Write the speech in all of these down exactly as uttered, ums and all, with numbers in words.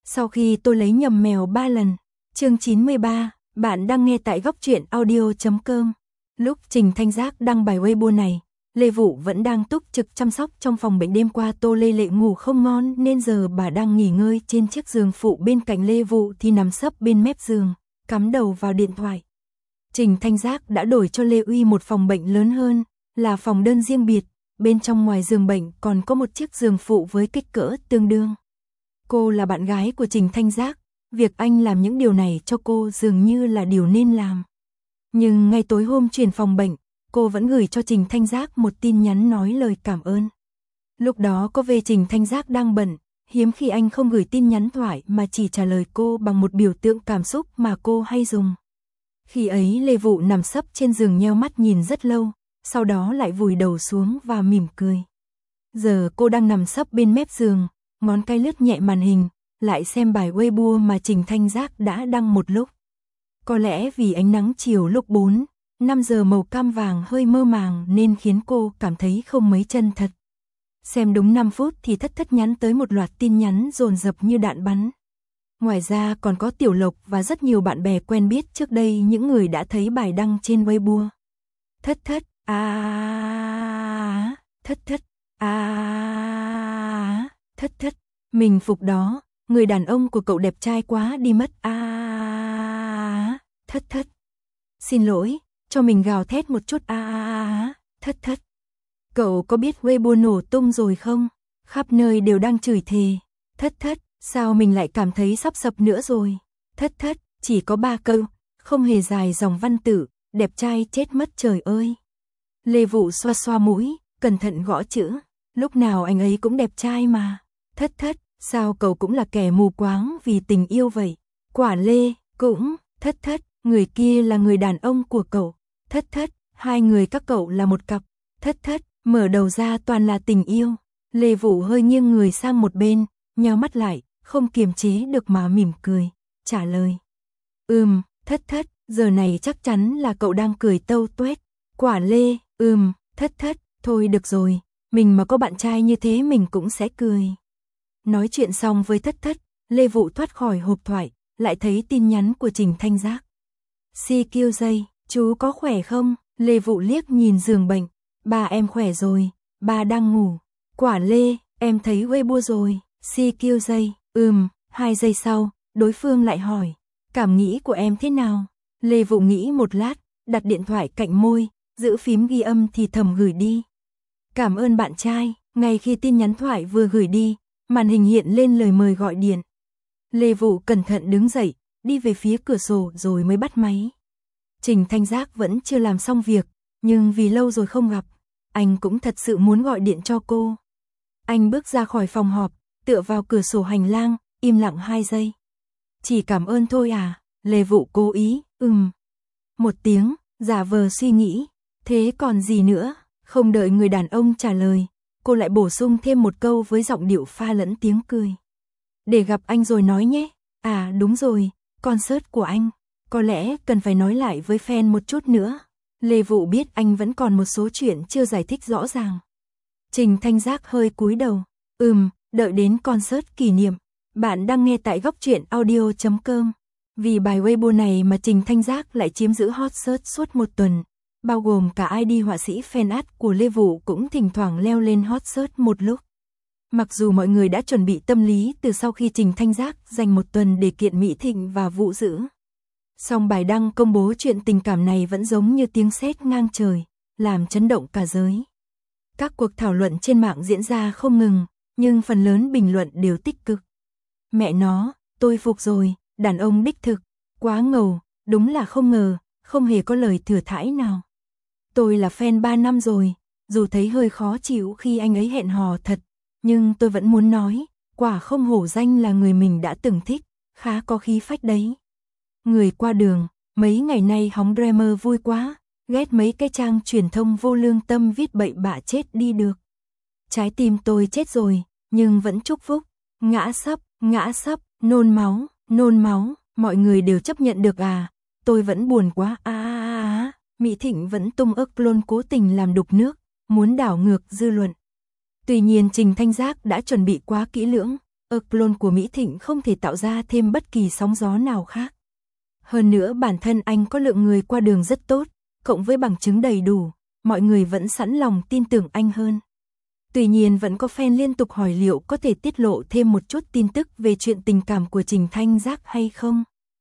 Sau khi tôi lấy nhầm mèo ba lần. Chương chín mươi ba, bạn đang nghe tại góc truyện audio chấm com. Lúc Trình Thanh Giác đăng bài Weibo này, Lê Vũ vẫn đang túc trực chăm sóc trong phòng bệnh. Đêm qua Tô Lê Lệ ngủ không ngon nên giờ bà đang nghỉ ngơi trên chiếc giường phụ bên cạnh Lê Vũ thì nằm sấp bên mép giường, cắm đầu vào điện thoại. Trình Thanh Giác đã đổi cho Lê Uy một phòng bệnh lớn hơn, là phòng đơn riêng biệt, bên trong ngoài giường bệnh còn có một chiếc giường phụ với kích cỡ tương đương. Cô là bạn gái của Trình Thanh Giác, việc anh làm những điều này cho cô dường như là điều nên làm. Nhưng ngay tối hôm chuyển phòng bệnh, cô vẫn gửi cho Trình Thanh Giác một tin nhắn nói lời cảm ơn. Lúc đó có về Trình Thanh Giác đang bận, hiếm khi anh không gửi tin nhắn thoại mà chỉ trả lời cô bằng một biểu tượng cảm xúc mà cô hay dùng. Khi ấy Lê Vũ nằm sấp trên giường nheo mắt nhìn rất lâu, sau đó lại vùi đầu xuống và mỉm cười. Giờ cô đang nằm sấp bên mép giường, ngón tay lướt nhẹ màn hình, lại xem bài Weibo mà Trình Thanh Giác đã đăng một lúc. Có lẽ vì ánh nắng chiều lúc bốn, năm giờ màu cam vàng hơi mơ màng nên khiến cô cảm thấy không mấy chân thật. Xem đúng năm phút thì Thất Thất nhắn tới một loạt tin nhắn dồn dập như đạn bắn. Ngoài ra còn có Tiểu Lộc và rất nhiều bạn bè quen biết trước đây, những người đã thấy bài đăng trên Weibo. Thất Thất, à, Thất Thất, à, Thất Thất, mình phục đó, người đàn ông của cậu đẹp trai quá đi mất, à, Thất Thất. Xin lỗi, cho mình gào thét một chút, à, Thất Thất. Cậu có biết Weibo nổ tung rồi không? Khắp nơi đều đang chửi thề. Thất Thất, sao mình lại cảm thấy sắp sập nữa rồi? Thất Thất, chỉ có ba câu, không hề dài dòng văn tự, đẹp trai chết mất trời ơi. Lê Vũ xoa xoa mũi, cẩn thận gõ chữ. Lúc nào anh ấy cũng đẹp trai mà. Thất Thất, sao cậu cũng là kẻ mù quáng vì tình yêu vậy? Quả Lê, cũng, Thất Thất, người kia là người đàn ông của cậu. Thất Thất, hai người các cậu là một cặp. Thất Thất, mở đầu ra toàn là tình yêu. Lê Vũ hơi nghiêng người sang một bên, nheo mắt lại, không kiềm chế được mà mỉm cười, trả lời. Ừm, Thất Thất, giờ này chắc chắn là cậu đang cười tâu tuét. Quả Lê, ừm, Thất Thất, thôi được rồi, mình mà có bạn trai như thế mình cũng sẽ cười. Nói chuyện xong với Thất Thất, Lê Vũ thoát khỏi hộp thoại, lại thấy tin nhắn của Trình Thanh Giác. xê quy J, chú có khỏe không? Lê Vũ liếc nhìn giường bệnh. Ba em khỏe rồi, ba đang ngủ. Quả Lê, em thấy Weibo rồi. xê quy J, ừm, hai giây sau, đối phương lại hỏi. Cảm nghĩ của em thế nào? Lê Vũ nghĩ một lát, đặt điện thoại cạnh môi, giữ phím ghi âm thì thầm gửi đi. Cảm ơn bạn trai. Ngay khi tin nhắn thoại vừa gửi đi, màn hình hiện lên lời mời gọi điện. Lê Vũ cẩn thận đứng dậy, đi về phía cửa sổ rồi mới bắt máy. Trình Thanh Giác vẫn chưa làm xong việc, nhưng vì lâu rồi không gặp, anh cũng thật sự muốn gọi điện cho cô. Anh bước ra khỏi phòng họp, tựa vào cửa sổ hành lang, im lặng hai giây. Chỉ cảm ơn thôi à? Lê Vũ cố ý, ừm. Một tiếng, giả vờ suy nghĩ, thế còn gì nữa? Không đợi người đàn ông trả lời, cô lại bổ sung thêm một câu với giọng điệu pha lẫn tiếng cười. Để gặp anh rồi nói nhé. À đúng rồi, concert của anh. Có lẽ cần phải nói lại với fan một chút nữa. Lê Vũ biết anh vẫn còn một số chuyện chưa giải thích rõ ràng. Trình Thanh Giác hơi cúi đầu. Ừm, đợi đến concert kỷ niệm. Bạn đang nghe tại góc truyện audio chấm com. Vì bài Weibo này mà Trình Thanh Giác lại chiếm giữ hot search suốt một tuần. Bao gồm cả i đê họa sĩ fan art của Lê Vũ cũng thỉnh thoảng leo lên hot search một lúc. Mặc dù mọi người đã chuẩn bị tâm lý từ sau khi Trình Thanh Giác dành một tuần để kiện Mỹ Thịnh và Vũ Dữ. Song bài đăng công bố chuyện tình cảm này vẫn giống như tiếng sét ngang trời, làm chấn động cả giới. Các cuộc thảo luận trên mạng diễn ra không ngừng, nhưng phần lớn bình luận đều tích cực. Mẹ nó, tôi phục rồi, đàn ông đích thực, quá ngầu, đúng là không ngờ, không hề có lời thừa thãi nào. Tôi là fan ba năm rồi, dù thấy hơi khó chịu khi anh ấy hẹn hò thật, nhưng tôi vẫn muốn nói, quả không hổ danh là người mình đã từng thích, khá có khí phách đấy. Người qua đường, mấy ngày nay hóng drama vui quá, ghét mấy cái trang truyền thông vô lương tâm viết bậy bạ chết đi được. Trái tim tôi chết rồi, nhưng vẫn chúc phúc, ngã sấp, ngã sấp, nôn máu, nôn máu, mọi người đều chấp nhận được à, tôi vẫn buồn quá, à à à, Mỹ Thịnh vẫn tung ức luôn cố tình làm đục nước, muốn đảo ngược dư luận. Tuy nhiên Trình Thanh Giác đã chuẩn bị quá kỹ lưỡng, ở clone của Mỹ Thịnh không thể tạo ra thêm bất kỳ sóng gió nào khác. Hơn nữa bản thân anh có lượng người qua đường rất tốt, cộng với bằng chứng đầy đủ, mọi người vẫn sẵn lòng tin tưởng anh hơn. Tuy nhiên vẫn có fan liên tục hỏi liệu có thể tiết lộ thêm một chút tin tức về chuyện tình cảm của Trình Thanh Giác hay không.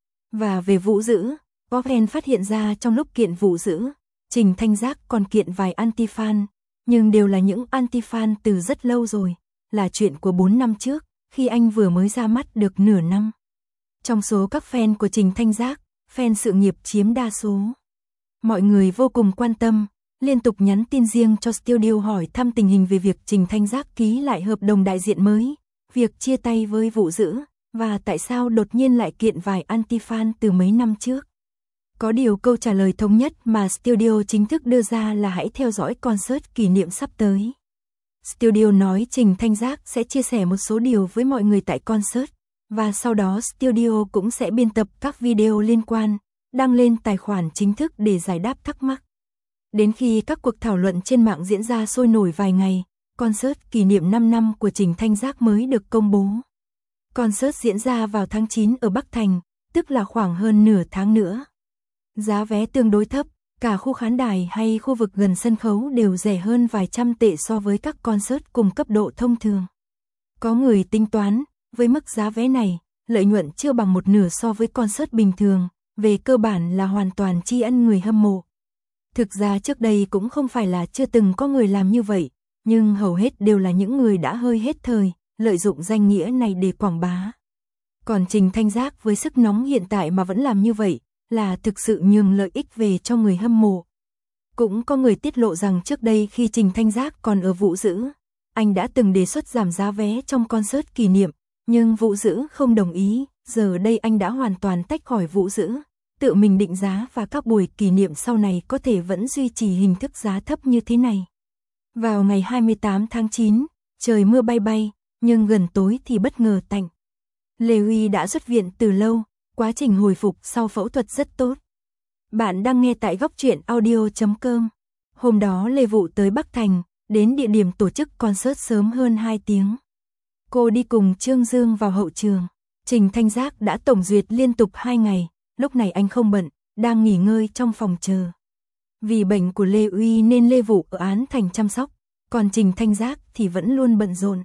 Và về Vũ Dữ, có fan phát hiện ra trong lúc kiện Vũ Dữ, Trình Thanh Giác còn kiện vài anti-fan, nhưng đều là những anti-fan từ rất lâu rồi, là chuyện của bốn năm trước, khi anh vừa mới ra mắt được nửa năm. Trong số các fan của Trình Thanh Giác, fan sự nghiệp chiếm đa số. Mọi người vô cùng quan tâm, liên tục nhắn tin riêng cho studio hỏi thăm tình hình về việc Trình Thanh Giác ký lại hợp đồng đại diện mới, việc chia tay với Vũ Dữ, và tại sao đột nhiên lại kiện vài anti-fan từ mấy năm trước. Có điều câu trả lời thống nhất mà studio chính thức đưa ra là hãy theo dõi concert kỷ niệm sắp tới. Studio nói Trình Thanh Giác sẽ chia sẻ một số điều với mọi người tại concert, và sau đó studio cũng sẽ biên tập các video liên quan, đăng lên tài khoản chính thức để giải đáp thắc mắc. Đến khi các cuộc thảo luận trên mạng diễn ra sôi nổi vài ngày, concert kỷ niệm năm năm của Trình Thanh Giác mới được công bố. Concert diễn ra vào tháng chín ở Bắc Thành, tức là khoảng hơn nửa tháng nữa. Giá vé tương đối thấp, cả khu khán đài hay khu vực gần sân khấu đều rẻ hơn vài trăm tệ so với các concert cùng cấp độ thông thường. Có người tính toán, với mức giá vé này, lợi nhuận chưa bằng một nửa so với concert bình thường, về cơ bản là hoàn toàn tri ân người hâm mộ. Thực ra trước đây cũng không phải là chưa từng có người làm như vậy, nhưng hầu hết đều là những người đã hơi hết thời, lợi dụng danh nghĩa này để quảng bá. Còn Trình Thanh Giác với sức nóng hiện tại mà vẫn làm như vậy, là thực sự nhường lợi ích về cho người hâm mộ. Cũng có người tiết lộ rằng trước đây khi Trình Thanh Giác còn ở Vũ Dữ, anh đã từng đề xuất giảm giá vé trong concert kỷ niệm, nhưng Vũ Dữ không đồng ý, giờ đây anh đã hoàn toàn tách khỏi Vũ Dữ, tự mình định giá và các buổi kỷ niệm sau này có thể vẫn duy trì hình thức giá thấp như thế này. Vào ngày hai mươi tám tháng chín, trời mưa bay bay, nhưng gần tối thì bất ngờ tạnh. Lê Huy đã xuất viện từ lâu, quá trình hồi phục sau phẫu thuật rất tốt. Bạn đang nghe tại góc truyện audio chấm com. Hôm đó Lê Vũ tới Bắc Thành, đến địa điểm tổ chức concert sớm hơn hai tiếng. Cô đi cùng Trương Dương vào hậu trường. Trình Thanh Giác đã tổng duyệt liên tục hai ngày, lúc này anh không bận, đang nghỉ ngơi trong phòng chờ. Vì bệnh của Lê Uy nên Lê Vũ ở Án Thành chăm sóc, còn Trình Thanh Giác thì vẫn luôn bận rộn.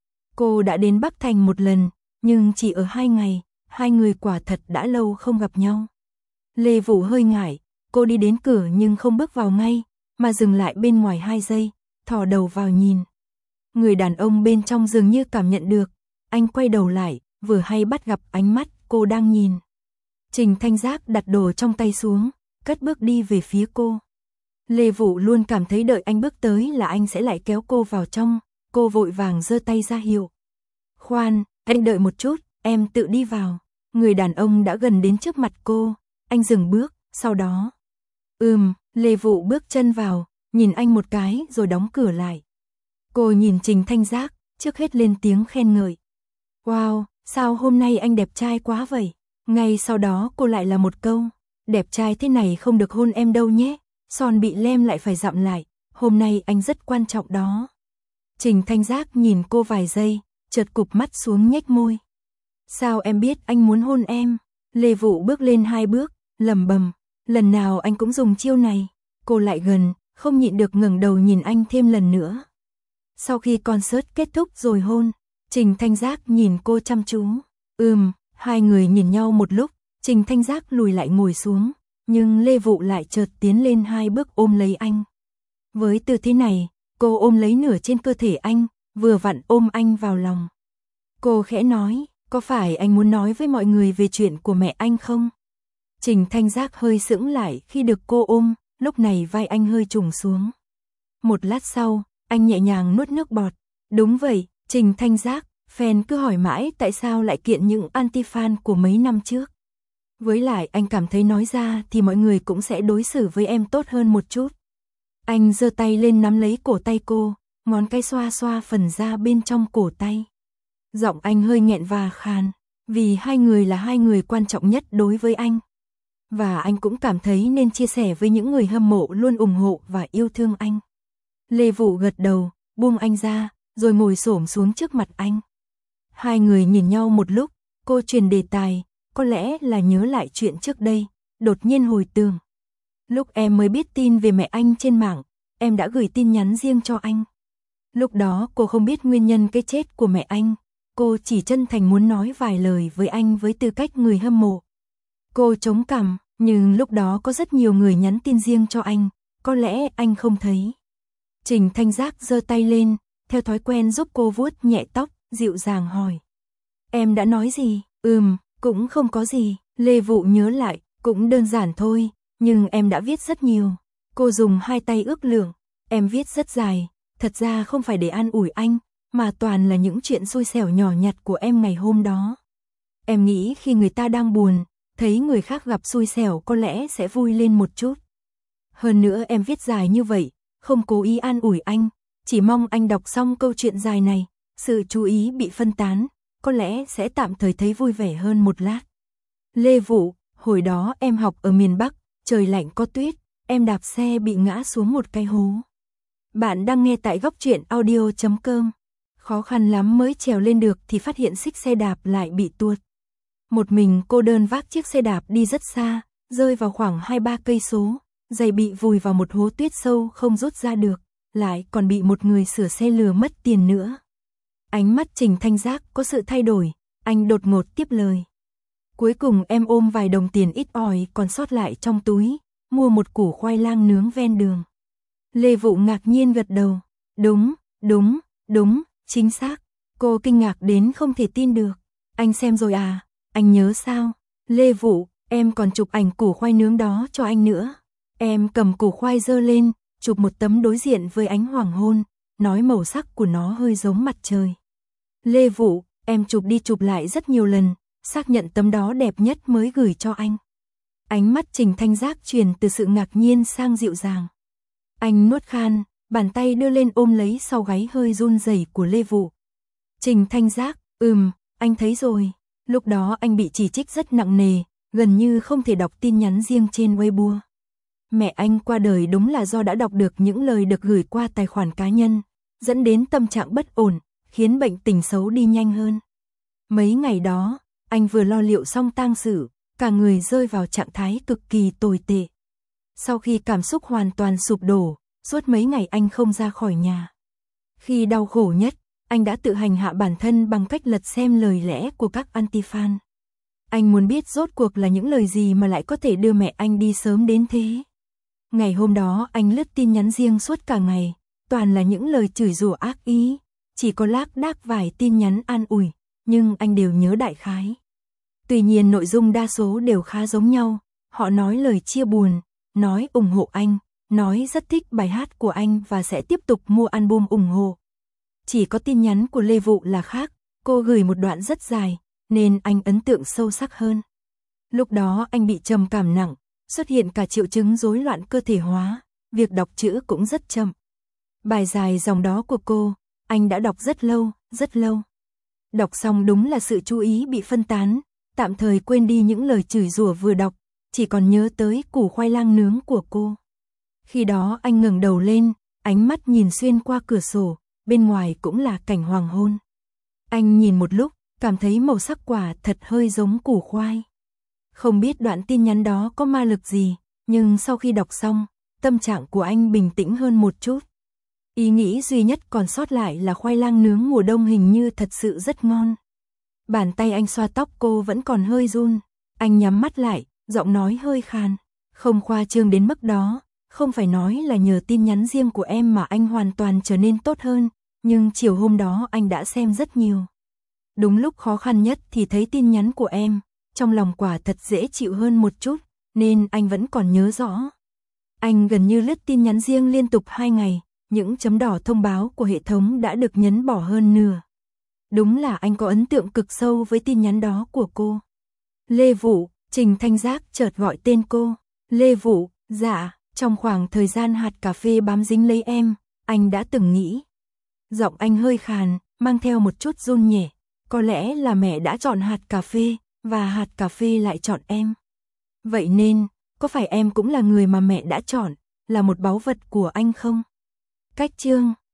Cô đã đến Bắc Thành một lần, nhưng chỉ ở hai ngày, hai người quả thật đã lâu không gặp nhau. Lê Vũ hơi ngại, cô đi đến cửa nhưng không bước vào ngay, mà dừng lại bên ngoài hai giây, thò đầu vào nhìn. Người đàn ông bên trong dường như cảm nhận được, anh quay đầu lại, vừa hay bắt gặp ánh mắt cô đang nhìn. Trình Thanh Giác đặt đồ trong tay xuống, cất bước đi về phía cô. Lê Vũ luôn cảm thấy đợi anh bước tới là anh sẽ lại kéo cô vào trong, cô vội vàng giơ tay ra hiệu. Khoan, anh đợi một chút, em tự đi vào. Người đàn ông đã gần đến trước mặt cô, anh dừng bước, sau đó. Ừm, Lê Vũ bước chân vào, nhìn anh một cái rồi đóng cửa lại. Cô nhìn Trình Thanh Giác, trước hết lên tiếng khen ngợi. Wow, sao hôm nay anh đẹp trai quá vậy? Ngay sau đó cô lại là một câu, đẹp trai thế này không được hôn em đâu nhé, son bị lem lại phải dặm lại, hôm nay anh rất quan trọng đó. Trình Thanh Giác nhìn cô vài giây, chợt cụp mắt xuống nhếch môi. Sao em biết anh muốn hôn em? Lê Vũ bước lên hai bước, lẩm bẩm, lần nào anh cũng dùng chiêu này. Cô lại gần, không nhịn được ngẩng đầu nhìn anh thêm lần nữa. Sau khi concert kết thúc rồi hôn, Trình Thanh Giác nhìn cô chăm chú. Ừm, hai người nhìn nhau một lúc, Trình Thanh Giác lùi lại ngồi xuống, nhưng Lê Vũ lại chợt tiến lên hai bước ôm lấy anh. Với tư thế này, cô ôm lấy nửa trên cơ thể anh, vừa vặn ôm anh vào lòng. Cô khẽ nói, có phải anh muốn nói với mọi người về chuyện của mẹ anh không? Trình Thanh Giác hơi sững lại khi được cô ôm, lúc này vai anh hơi trùng xuống. Một lát sau, anh nhẹ nhàng nuốt nước bọt. Đúng vậy, Trình Thanh Giác, fan cứ hỏi mãi tại sao lại kiện những anti-fan của mấy năm trước. Với lại anh cảm thấy nói ra thì mọi người cũng sẽ đối xử với em tốt hơn một chút. Anh giơ tay lên nắm lấy cổ tay cô, ngón cái xoa xoa phần da bên trong cổ tay. Giọng anh hơi nghẹn và khàn, vì hai người là hai người quan trọng nhất đối với anh. Và anh cũng cảm thấy nên chia sẻ với những người hâm mộ luôn ủng hộ và yêu thương anh. Lê Vũ gật đầu, buông anh ra, rồi ngồi xổm xuống trước mặt anh. Hai người nhìn nhau một lúc, cô chuyển đề tài, có lẽ là nhớ lại chuyện trước đây, đột nhiên hồi tưởng. Lúc em mới biết tin về mẹ anh trên mạng, em đã gửi tin nhắn riêng cho anh. Lúc đó cô không biết nguyên nhân cái chết của mẹ anh, cô chỉ chân thành muốn nói vài lời với anh với tư cách người hâm mộ. Cô chống cằm, nhưng lúc đó có rất nhiều người nhắn tin riêng cho anh, có lẽ anh không thấy. Trình Thanh Giác giơ tay lên, theo thói quen giúp cô vuốt nhẹ tóc, dịu dàng hỏi. Em đã nói gì? Ừm, cũng không có gì. Lê Vụ nhớ lại, cũng đơn giản thôi, nhưng em đã viết rất nhiều. Cô dùng hai tay ước lượng, em viết rất dài, thật ra không phải để an ủi anh, mà toàn là những chuyện xui xẻo nhỏ nhặt của em ngày hôm đó. Em nghĩ khi người ta đang buồn, thấy người khác gặp xui xẻo có lẽ sẽ vui lên một chút. Hơn nữa em viết dài như vậy, không cố ý an ủi anh, chỉ mong anh đọc xong câu chuyện dài này, sự chú ý bị phân tán, có lẽ sẽ tạm thời thấy vui vẻ hơn một lát. Lê Vụ, hồi đó em học ở miền Bắc, trời lạnh có tuyết, em đạp xe bị ngã xuống một cái hố. Bạn đang nghe tại góc truyện audio chấm com. Khó khăn lắm mới trèo lên được thì phát hiện xích xe đạp lại bị tuột. Một mình cô đơn vác chiếc xe đạp đi rất xa, rơi vào khoảng hai ba cây số, giày bị vùi vào một hố tuyết sâu không rút ra được, lại còn bị một người sửa xe lừa mất tiền nữa. Ánh mắt Trình Thanh Giác có sự thay đổi, anh đột ngột tiếp lời. Cuối cùng em ôm vài đồng tiền ít ỏi còn sót lại trong túi, mua một củ khoai lang nướng ven đường. Lê Vụ ngạc nhiên gật đầu. Đúng, đúng, đúng, chính xác. Cô kinh ngạc đến không thể tin được. Anh xem rồi à? Anh nhớ sao? Lê Vụ, em còn chụp ảnh củ khoai nướng đó cho anh nữa. Em cầm củ khoai giơ lên, chụp một tấm đối diện với ánh hoàng hôn, nói màu sắc của nó hơi giống mặt trời. Lê Vụ, em chụp đi chụp lại rất nhiều lần, xác nhận tấm đó đẹp nhất mới gửi cho anh. Ánh mắt Trình Thanh Giác chuyển từ sự ngạc nhiên sang dịu dàng. Anh nuốt khan, bàn tay đưa lên ôm lấy sau gáy hơi run rẩy của Lê Vụ. Trình Thanh Giác, ừm, anh thấy rồi. Lúc đó anh bị chỉ trích rất nặng nề, gần như không thể đọc tin nhắn riêng trên Weibo. Mẹ anh qua đời đúng là do đã đọc được những lời được gửi qua tài khoản cá nhân, dẫn đến tâm trạng bất ổn, khiến bệnh tình xấu đi nhanh hơn. Mấy ngày đó, anh vừa lo liệu xong tang sự, cả người rơi vào trạng thái cực kỳ tồi tệ. Sau khi cảm xúc hoàn toàn sụp đổ, suốt mấy ngày anh không ra khỏi nhà. Khi đau khổ nhất, anh đã tự hành hạ bản thân bằng cách lật xem lời lẽ của các anti-fan. Anh muốn biết rốt cuộc là những lời gì mà lại có thể đưa mẹ anh đi sớm đến thế. Ngày hôm đó anh lướt tin nhắn riêng suốt cả ngày, toàn là những lời chửi rủa ác ý, chỉ có lác đác vài tin nhắn an ủi, nhưng anh đều nhớ đại khái. Tuy nhiên nội dung đa số đều khá giống nhau, họ nói lời chia buồn, nói ủng hộ anh, nói rất thích bài hát của anh và sẽ tiếp tục mua album ủng hộ. Chỉ có tin nhắn của Lê Vụ là khác, cô gửi một đoạn rất dài, nên anh ấn tượng sâu sắc hơn. Lúc đó anh bị trầm cảm nặng, xuất hiện cả triệu chứng rối loạn cơ thể hóa, việc đọc chữ cũng rất chậm. Bài dài dòng đó của cô, anh đã đọc rất lâu, rất lâu. Đọc xong đúng là sự chú ý bị phân tán, tạm thời quên đi những lời chửi rủa vừa đọc, chỉ còn nhớ tới củ khoai lang nướng của cô. Khi đó anh ngẩng đầu lên, ánh mắt nhìn xuyên qua cửa sổ, bên ngoài cũng là cảnh hoàng hôn. Anh nhìn một lúc, cảm thấy màu sắc quả thật hơi giống củ khoai. Không biết đoạn tin nhắn đó có ma lực gì, nhưng sau khi đọc xong, tâm trạng của anh bình tĩnh hơn một chút. Ý nghĩ duy nhất còn sót lại là khoai lang nướng mùa đông hình như thật sự rất ngon. Bàn tay anh xoa tóc cô vẫn còn hơi run, anh nhắm mắt lại, giọng nói hơi khàn. Không khoa trương đến mức đó, không phải nói là nhờ tin nhắn riêng của em mà anh hoàn toàn trở nên tốt hơn, nhưng chiều hôm đó anh đã xem rất nhiều. Đúng lúc khó khăn nhất thì thấy tin nhắn của em, trong lòng quả thật dễ chịu hơn một chút, nên anh vẫn còn nhớ rõ. Anh gần như lướt tin nhắn riêng liên tục hai ngày, những chấm đỏ thông báo của hệ thống đã được nhấn bỏ hơn nửa. Đúng là anh có ấn tượng cực sâu với tin nhắn đó của cô. Lê Vụ, Trình Thanh Giác chợt gọi tên cô. Lê Vụ, dạ, trong khoảng thời gian hạt cà phê bám dính lấy em, anh đã từng nghĩ. Giọng anh hơi khàn, mang theo một chút run nhẹ. Có lẽ là mẹ đã chọn hạt cà phê, và hạt cà phê lại chọn em. Vậy nên, có phải em cũng là người mà mẹ đã chọn, là một báu vật của anh không? Cách chương